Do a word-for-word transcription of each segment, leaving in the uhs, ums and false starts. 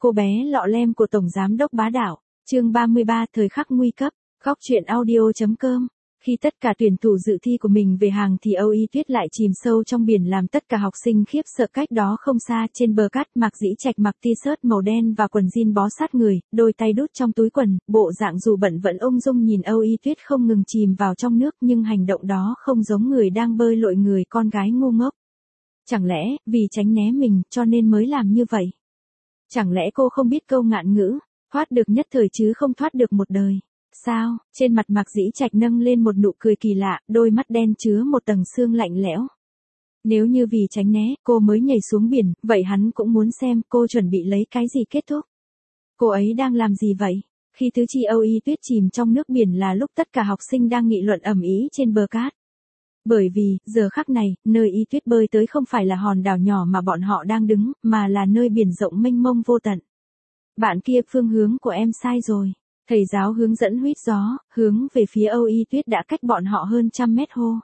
Cô bé lọ lem của Tổng Giám đốc bá đạo. Chương ba mươi ba thời khắc nguy cấp. Góc truyện audio chấm com. Khi tất cả tuyển thủ dự thi của mình về hàng thì Âu Y Tuyết lại chìm sâu trong biển làm tất cả học sinh khiếp sợ. Cách đó không xa trên bờ cát, Mạc Dĩ Trạch mặc t-shirt màu đen và quần jean bó sát người, đôi tay đút trong túi quần, bộ dạng dù bận vẫn ung dung nhìn Âu Y Tuyết không ngừng chìm vào trong nước, nhưng hành động đó không giống người đang bơi lội người con gái ngu ngốc. Chẳng lẽ, vì tránh né mình, cho nên mới làm như vậy? Chẳng lẽ cô không biết câu ngạn ngữ, thoát được nhất thời chứ không thoát được một đời? Sao? Trên mặt Mạc Dĩ Trạch nâng lên một nụ cười kỳ lạ, đôi mắt đen chứa một tầng sương lạnh lẽo. Nếu như vì tránh né, cô mới nhảy xuống biển, vậy hắn cũng muốn xem cô chuẩn bị lấy cái gì kết thúc. Cô ấy đang làm gì vậy? Khi tứ chi Âu Y Tuyết chìm trong nước biển là lúc tất cả học sinh đang nghị luận ầm ĩ trên bờ cát. Bởi vì, giờ khắc này, nơi Y Tuyết bơi tới không phải là hòn đảo nhỏ mà bọn họ đang đứng, mà là nơi biển rộng mênh mông vô tận. Bạn kia, phương hướng của em sai rồi. Thầy giáo hướng dẫn huýt gió, hướng về phía Âu Y Tuyết đã cách bọn họ hơn trăm mét hô.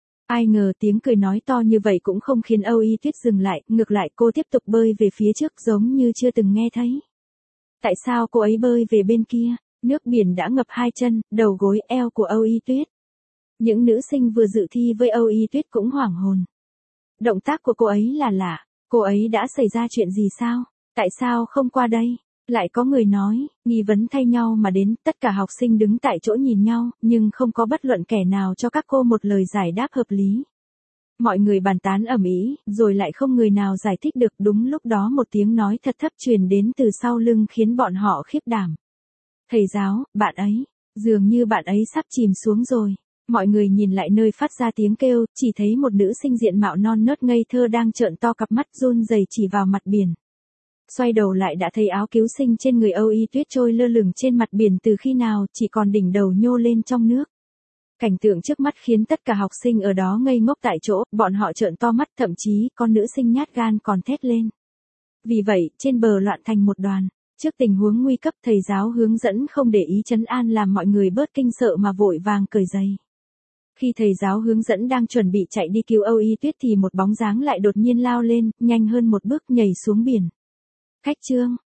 Ai ngờ tiếng cười nói to như vậy cũng không khiến Âu Y Tuyết dừng lại, ngược lại cô tiếp tục bơi về phía trước giống như chưa từng nghe thấy. Tại sao cô ấy bơi về bên kia? Nước biển đã ngập hai chân, đầu gối, eo của Âu Y Tuyết. Những nữ sinh vừa dự thi với Âu Y Tuyết cũng hoảng hồn. Động tác của cô ấy là lạ, cô ấy đã xảy ra chuyện gì sao? Tại sao không qua đây? Lại có người nói, nghi vấn thay nhau mà đến, tất cả học sinh đứng tại chỗ nhìn nhau, nhưng không có bất luận kẻ nào cho các cô một lời giải đáp hợp lý. Mọi người bàn tán ầm ĩ, rồi lại không người nào giải thích được. Đúng lúc đó một tiếng nói thật thấp truyền đến từ sau lưng khiến bọn họ khiếp đảm. Thầy giáo, bạn ấy, dường như bạn ấy sắp chìm xuống rồi. Mọi người nhìn lại nơi phát ra tiếng kêu, chỉ thấy một nữ sinh diện mạo non nớt ngây thơ đang trợn to cặp mắt run rẩy chỉ vào mặt biển. Xoay đầu lại đã thấy áo cứu sinh trên người Âu Y Tuyết trôi lơ lửng trên mặt biển từ khi nào, chỉ còn đỉnh đầu nhô lên trong nước. Cảnh tượng trước mắt khiến tất cả học sinh ở đó ngây ngốc tại chỗ, bọn họ trợn to mắt, thậm chí con nữ sinh nhát gan còn thét lên. Vì vậy, trên bờ loạn thành một đoàn. Trước tình huống nguy cấp, thầy giáo hướng dẫn không để ý trấn an làm mọi người bớt kinh sợ mà vội vàng cởi giày. Khi thầy giáo hướng dẫn đang chuẩn bị chạy đi cứu Âu Y Tuyết thì một bóng dáng lại đột nhiên lao lên, nhanh hơn một bước nhảy xuống biển. Cách chương,